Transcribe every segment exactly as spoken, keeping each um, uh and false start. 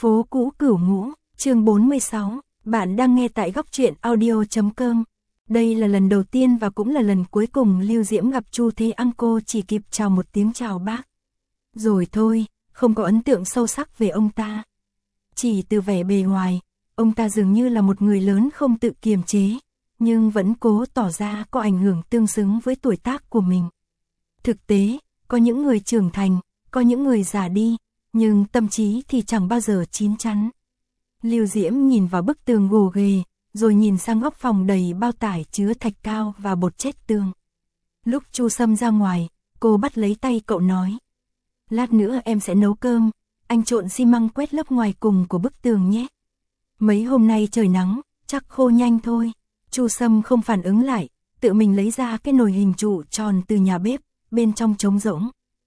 Phố cũ Cửu Ngũ, chương bốn mươi sáu, bạn đang nghe tại góc truyện audio chấm com. Đây là lần đầu tiên và cũng là lần cuối cùng Lưu Diễm gặp Chu Thế An, cô chỉ kịp chào một tiếng chào bác. Rồi thôi, không có ấn tượng sâu sắc về ông ta. Chỉ từ vẻ bề ngoài, ông ta dường như là một người lớn không tự kiềm chế, nhưng vẫn cố tỏ ra có ảnh hưởng tương xứng với tuổi tác của mình. Thực tế, có những người trưởng thành, có những người già đi, nhưng tâm trí thì chẳng bao giờ chín chắn. Lưu Diễm nhìn vào bức tường gồ ghề, rồi nhìn sang góc phòng đầy bao tải chứa thạch cao và bột chết tường. Lúc Chu Sâm ra ngoài, cô bắt lấy tay cậu nói: "Lát nữa em sẽ nấu cơm, anh trộn xi măng quét lớp ngoài cùng của bức tường nhé. Mấy hôm nay trời nắng, chắc khô nhanh thôi." Chu Sâm không phản ứng lại, tự mình lấy ra cái nồi hình trụ tròn từ nhà bếp, bên trong trống rỗng.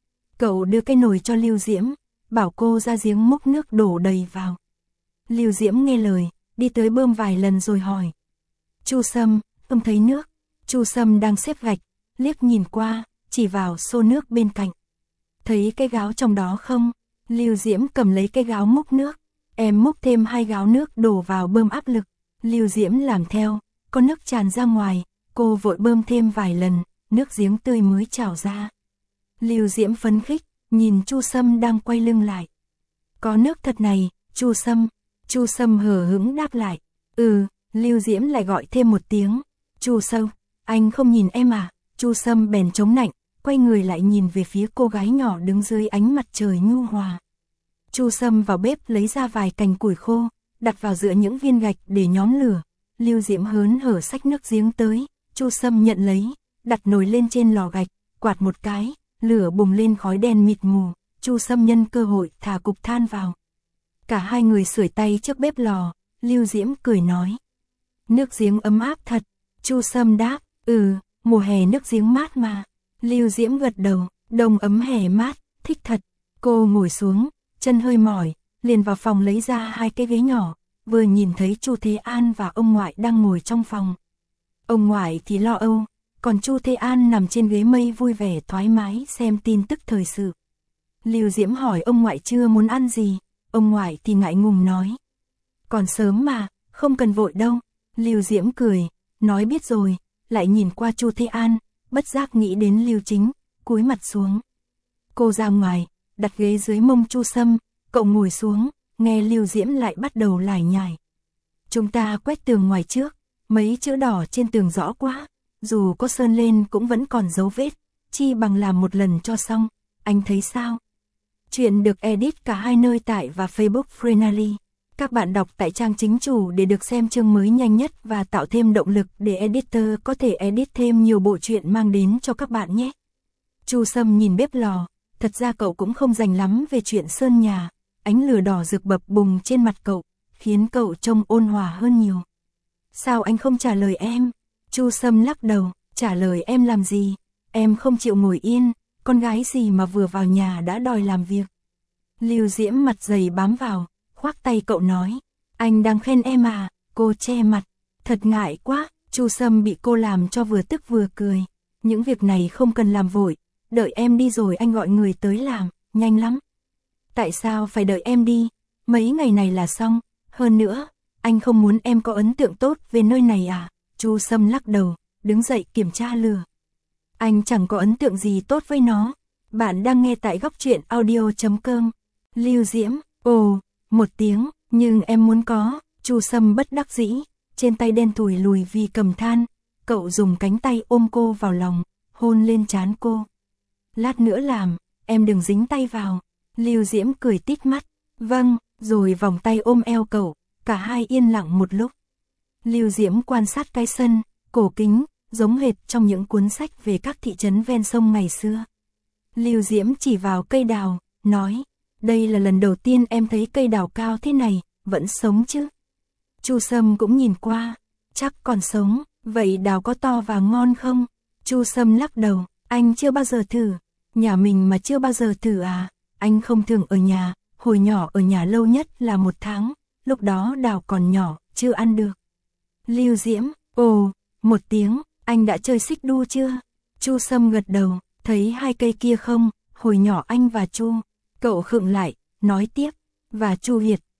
Cậu đưa cái nồi cho Lưu Diễm, bảo cô ra giếng múc nước đổ đầy vào. Lưu Diễm nghe lời, đi tới bơm vài lần rồi hỏi: "Chu Sâm, ông thấy nước?" Chu Sâm đang xếp gạch, liếc nhìn qua, chỉ vào xô nước bên cạnh. "Thấy cái gáo trong đó không?" Lưu Diễm cầm lấy cái gáo múc nước. "Em múc thêm hai gáo nước đổ vào bơm áp lực." Lưu Diễm làm theo, có nước tràn ra ngoài, cô vội bơm thêm vài lần, nước giếng tươi mới trào ra. Lưu Diễm phấn khích, nhìn Chu Sâm đang quay lưng lại. "Có nước thật này, Chu Sâm." Chu Sâm hờ hững đáp lại. "Ừ." Lưu Diễm lại gọi thêm một tiếng: "Chu Sâm, anh không nhìn em à?" Chu Sâm bèn chống nạnh, quay người lại nhìn về phía cô gái nhỏ đứng dưới ánh mặt trời nhu hòa. Chu Sâm vào bếp lấy ra vài cành củi khô, đặt vào giữa những viên gạch để nhóm lửa. Lưu Diễm hớn hở xách nước giếng tới, Chu Sâm nhận lấy, đặt nồi lên trên lò gạch, quạt một cái, lửa bùng lên khói đen mịt mù. Chu Sâm nhân cơ hội thả cục than vào. Cả hai người sưởi tay trước bếp lò. Lưu Diễm cười nói: "Nước giếng ấm áp thật." Chu Sâm đáp: "Ừ, mùa hè nước giếng mát mà." Lưu Diễm gật đầu: "Đông ấm hè mát, thích thật." Cô ngồi xuống, chân hơi mỏi, liền vào phòng lấy ra hai cái ghế nhỏ, vừa nhìn thấy Chu Thế An và ông ngoại đang ngồi trong phòng. Ông ngoại thì lo âu, còn Chu Thế An nằm trên ghế mây vui vẻ thoải mái xem tin tức thời sự. Lưu Diễm hỏi ông ngoại chưa muốn ăn gì, ông ngoại thì ngại ngùng nói: "Còn sớm mà, không cần vội đâu." Lưu Diễm cười, nói biết rồi, lại nhìn qua Chu Thế An, bất giác nghĩ đến Lưu Chính, cúi mặt xuống. Cô ra ngoài, đặt ghế dưới mông Chu Sâm, cậu ngồi xuống, nghe Lưu Diễm lại bắt đầu lải nhải: "Chúng ta quét tường ngoài trước, mấy chữ đỏ trên tường rõ quá, dù có sơn lên cũng vẫn còn dấu vết, chi bằng làm một lần cho xong, anh thấy sao?" Chuyện được edit cả hai nơi tại và Facebook Freenally. Các bạn đọc tại trang chính chủ để được xem chương mới nhanh nhất và tạo thêm động lực để editor có thể edit thêm nhiều bộ truyện mang đến cho các bạn nhé. Chu Sâm nhìn bếp lò, thật ra cậu cũng không rành lắm về chuyện sơn nhà, ánh lửa đỏ rực bập bùng trên mặt cậu, khiến cậu trông ôn hòa hơn nhiều. "Sao anh không trả lời em?" Chu Sâm lắc đầu: "Trả lời em làm gì, em không chịu ngồi yên, con gái gì mà vừa vào nhà đã đòi làm việc." Lưu Diễm mặt dày bám vào, khoác tay cậu nói: "Anh đang khen em à?" Cô che mặt: "Thật ngại quá." Chu Sâm bị cô làm cho vừa tức vừa cười: "Những việc này không cần làm vội, đợi em đi rồi anh gọi người tới làm, nhanh lắm." "Tại sao phải đợi em đi? Mấy ngày này là xong, hơn nữa, anh không muốn em có ấn tượng tốt về nơi này à?" Chu Sâm lắc đầu, đứng dậy kiểm tra lửa. "Anh chẳng có ấn tượng gì tốt với nó." Bạn đang nghe tại góc truyện audio chấm com. Lưu Diễm: "Ồ," một tiếng, "nhưng em muốn có." Chu Sâm bất đắc dĩ, trên tay đen thùi lùi vì cầm than, cậu dùng cánh tay ôm cô vào lòng, hôn lên trán cô. "Lát nữa làm, em đừng dính tay vào." Lưu Diễm cười tít mắt: "Vâng." Rồi vòng tay ôm eo cậu, cả hai yên lặng một lúc. Lưu Diễm quan sát cái sân, cổ kính, giống hệt trong những cuốn sách về các thị trấn ven sông ngày xưa. Lưu Diễm chỉ vào cây đào, nói: "Đây là lần đầu tiên em thấy cây đào cao thế này, vẫn sống chứ?" Chu Sâm cũng nhìn qua: "Chắc còn sống." "Vậy đào có to và ngon không?" Chu Sâm lắc đầu: "Anh chưa bao giờ thử." "Nhà mình mà chưa bao giờ thử à?" "Anh không thường ở nhà, hồi nhỏ ở nhà lâu nhất là một tháng, lúc đó đào còn nhỏ, chưa ăn được." Lưu Diễm: "Ồ," một tiếng, "anh đã chơi xích đu chưa?" Chu Sâm gật đầu: "Thấy hai cây kia không, hồi nhỏ anh và Chu." Cậu khựng lại, nói tiếp: "Và Chu Hiệt,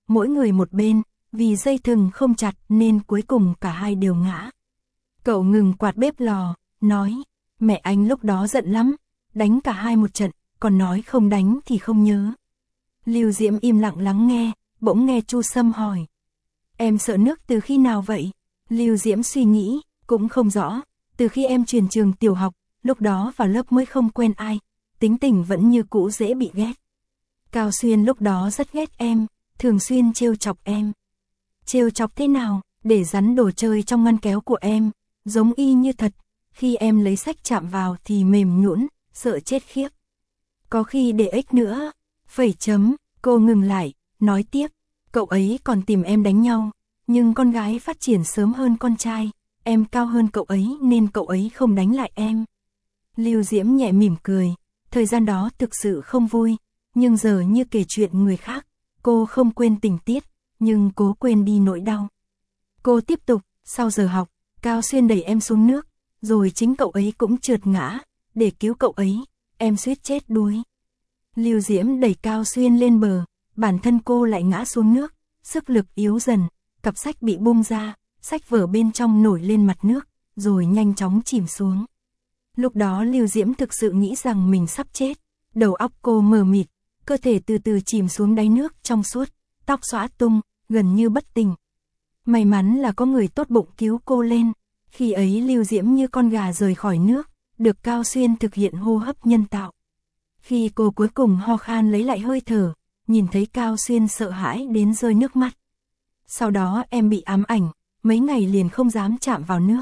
mỗi người một bên, vì dây thừng không chặt nên cuối cùng cả hai đều ngã. Cậu ngừng quạt bếp lò, nói, mẹ anh lúc đó giận lắm, đánh cả hai một trận, còn nói không đánh thì không nhớ. Lưu Diễm im lặng lắng nghe, bỗng nghe Chu Sâm hỏi. Em sợ nước từ khi nào vậy? Lưu Diễm suy nghĩ, cũng không rõ, từ khi em chuyển trường tiểu học, lúc đó vào lớp mới không quen ai, tính tình vẫn như cũ dễ bị ghét. Cao Xuyên lúc đó rất ghét em, thường xuyên trêu chọc em. Trêu chọc thế nào? Để rắn đồ chơi trong ngăn kéo của em, giống y như thật, khi em lấy sách chạm vào thì mềm nhũn, sợ chết khiếp. Có khi để ếch nữa. Phẩy chấm, cô ngừng lại, nói tiếp, cậu ấy còn tìm em đánh nhau, nhưng con gái phát triển sớm hơn con trai, em cao hơn cậu ấy nên cậu ấy không đánh lại em. Lưu Diễm nhẹ mỉm cười, thời gian đó thực sự không vui, nhưng giờ như kể chuyện người khác, cô không quên tình tiết, nhưng cố quên đi nỗi đau. Cô tiếp tục, sau giờ học, Cao Xuyên đẩy em xuống nước, rồi chính cậu ấy cũng trượt ngã, để cứu cậu ấy, em suýt chết đuối. Lưu Diễm đẩy Cao Xuyên lên bờ, bản thân cô lại ngã xuống nước, sức lực yếu dần, cặp sách bị bung ra, sách vở bên trong nổi lên mặt nước, rồi nhanh chóng chìm xuống. Lúc đó Lưu Diễm thực sự nghĩ rằng mình sắp chết, đầu óc cô mờ mịt, cơ thể từ từ chìm xuống đáy nước trong suốt, tóc xõa tung, gần như bất tỉnh. May mắn là có người tốt bụng cứu cô lên, khi ấy Lưu Diễm như con gà rời khỏi nước, được Cao Xuyên thực hiện hô hấp nhân tạo. Khi cô cuối cùng ho khan lấy lại hơi thở, nhìn thấy Cao Xuyên sợ hãi đến rơi nước mắt. Sau đó em bị ám ảnh, mấy ngày liền không dám chạm vào nước.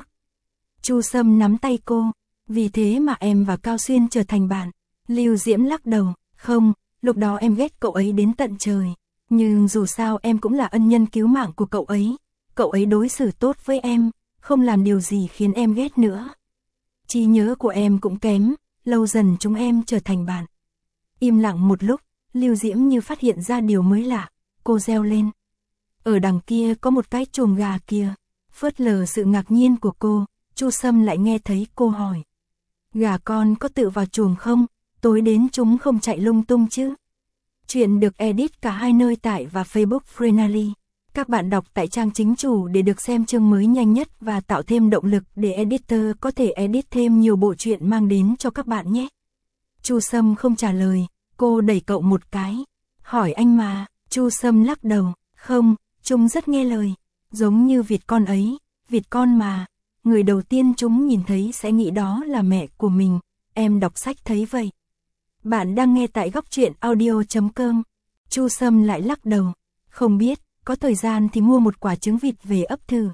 Chu Sâm nắm tay cô, vì thế mà em và Cao Xuyên trở thành bạn. Lưu Diễm lắc đầu, không, lúc đó em ghét cậu ấy đến tận trời. Nhưng dù sao em cũng là ân nhân cứu mạng của cậu ấy. Cậu ấy đối xử tốt với em, không làm điều gì khiến em ghét nữa. Trí nhớ của em cũng kém, lâu dần chúng em trở thành bạn. Im lặng một lúc, Lưu Diễm như phát hiện ra điều mới lạ, cô reo lên. Ở đằng kia có một cái chuồng gà kia. Phớt lờ sự ngạc nhiên của cô, Chu Sâm lại nghe thấy cô hỏi. Gà con có tự vào chuồng không? Tối đến chúng không chạy lung tung chứ? Chuyện được edit cả hai nơi tải và Facebook Freenally. Các bạn đọc tại trang chính chủ để được xem chương mới nhanh nhất và tạo thêm động lực để editor có thể edit thêm nhiều bộ truyện mang đến cho các bạn nhé. Chu Sâm không trả lời, cô đẩy cậu một cái. Hỏi anh mà, Chu Sâm lắc đầu, không, chúng rất nghe lời. Giống như vịt con ấy, vịt con mà. Người đầu tiên chúng nhìn thấy sẽ nghĩ đó là mẹ của mình, em đọc sách thấy vậy. Bạn đang nghe tại góc truyện audio chấm com. Chu Sâm lại lắc đầu, không biết, có thời gian thì mua một quả trứng vịt về ấp thử.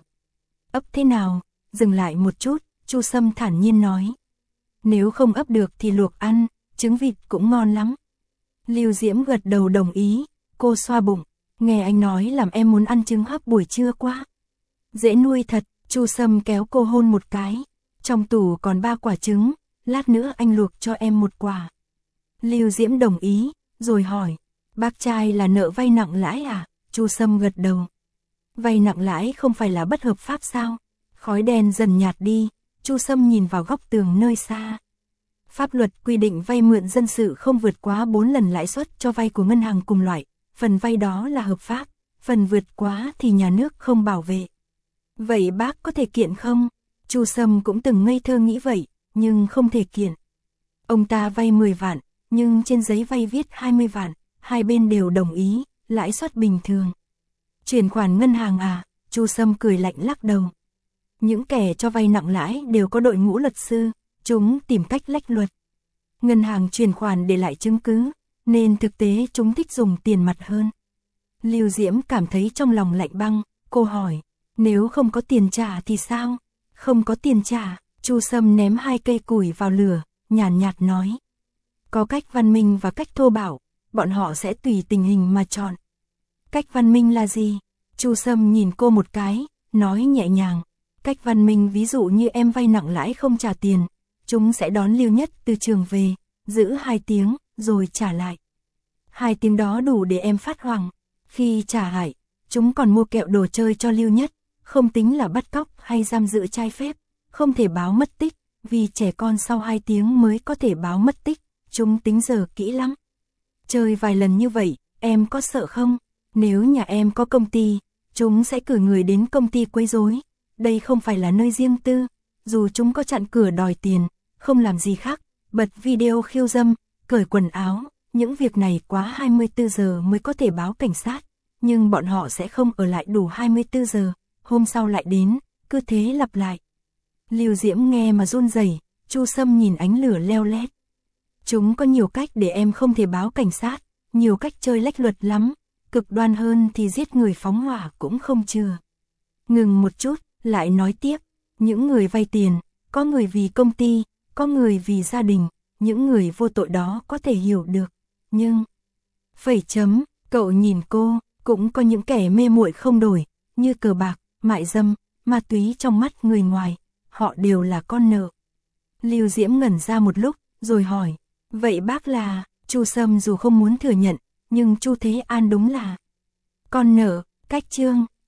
Ấp thế nào? Dừng lại một chút, Chu Sâm thản nhiên nói. Nếu không ấp được thì luộc ăn, trứng vịt cũng ngon lắm. Lưu Diễm gật đầu đồng ý, cô xoa bụng, nghe anh nói làm em muốn ăn trứng hấp buổi trưa quá. Dễ nuôi thật, Chu Sâm kéo cô hôn một cái, trong tủ còn ba quả trứng, lát nữa anh luộc cho em một quả. Lưu Diễm đồng ý, rồi hỏi, bác trai là nợ vay nặng lãi à? Chu Sâm gật đầu. Vay nặng lãi không phải là bất hợp pháp sao? Khói đen dần nhạt đi, Chu Sâm nhìn vào góc tường nơi xa. Pháp luật quy định vay mượn dân sự không vượt quá bốn lần lãi suất cho vay của ngân hàng cùng loại, phần vay đó là hợp pháp, phần vượt quá thì nhà nước không bảo vệ. Vậy bác có thể kiện không? Chu Sâm cũng từng ngây thơ nghĩ vậy, nhưng không thể kiện. Ông ta vay mười vạn, nhưng trên giấy vay viết hai mươi vạn, hai bên đều đồng ý, lãi suất bình thường. Chuyển khoản ngân hàng à? Chu Sâm cười lạnh lắc đầu. Những kẻ cho vay nặng lãi đều có đội ngũ luật sư, chúng tìm cách lách luật. Ngân hàng chuyển khoản để lại chứng cứ, nên thực tế chúng thích dùng tiền mặt hơn. Lưu Diễm cảm thấy trong lòng lạnh băng, cô hỏi, nếu không có tiền trả thì sao? Không có tiền trả, Chu Sâm ném hai cây củi vào lửa, nhàn nhạt nói. Có cách văn minh và cách thô bạo, bọn họ sẽ tùy tình hình mà chọn. Cách văn minh là gì? Chu Sâm nhìn cô một cái, nói nhẹ nhàng. Cách văn minh ví dụ như em vay nặng lãi không trả tiền, chúng sẽ đón Lưu Nhất từ trường về, giữ hai tiếng, rồi trả lại. Hai tiếng đó đủ để em phát hoảng. Khi trả hại, chúng còn mua kẹo đồ chơi cho Lưu Nhất, không tính là bắt cóc hay giam giữ trái phép, không thể báo mất tích, vì trẻ con sau hai tiếng mới có thể báo mất tích, chúng tính giờ kỹ lắm. Chơi vài lần như vậy, em có sợ không? Nếu nhà em có công ty, chúng sẽ cử người đến công ty quấy rối. Đây không phải là nơi riêng tư, dù chúng có chặn cửa đòi tiền, không làm gì khác, bật video khiêu dâm, cởi quần áo, những việc này quá hai mươi tư giờ mới có thể báo cảnh sát, nhưng bọn họ sẽ không ở lại đủ hai mươi tư giờ, hôm sau lại đến, cứ thế lặp lại. Lưu Diễm nghe mà run rẩy, Chu Sâm nhìn ánh lửa leo lét. Chúng có nhiều cách để em không thể báo cảnh sát, nhiều cách chơi lách luật lắm, cực đoan hơn thì giết người phóng hỏa cũng không chừa. Ngừng một chút, lại nói tiếp, những người vay tiền, có người vì công ty, có người vì gia đình, những người vô tội đó có thể hiểu được, nhưng... Phẩy chấm, cậu nhìn cô, cũng có những kẻ mê muội không đổi, như cờ bạc, mại dâm, ma túy trong mắt người ngoài, họ đều là con nợ. Lưu Diễm ngẩn ra một lúc, rồi hỏi, vậy bác là... Chu Sâm dù không muốn thừa nhận, nhưng Chu Thế An đúng là con nợ. Cách chương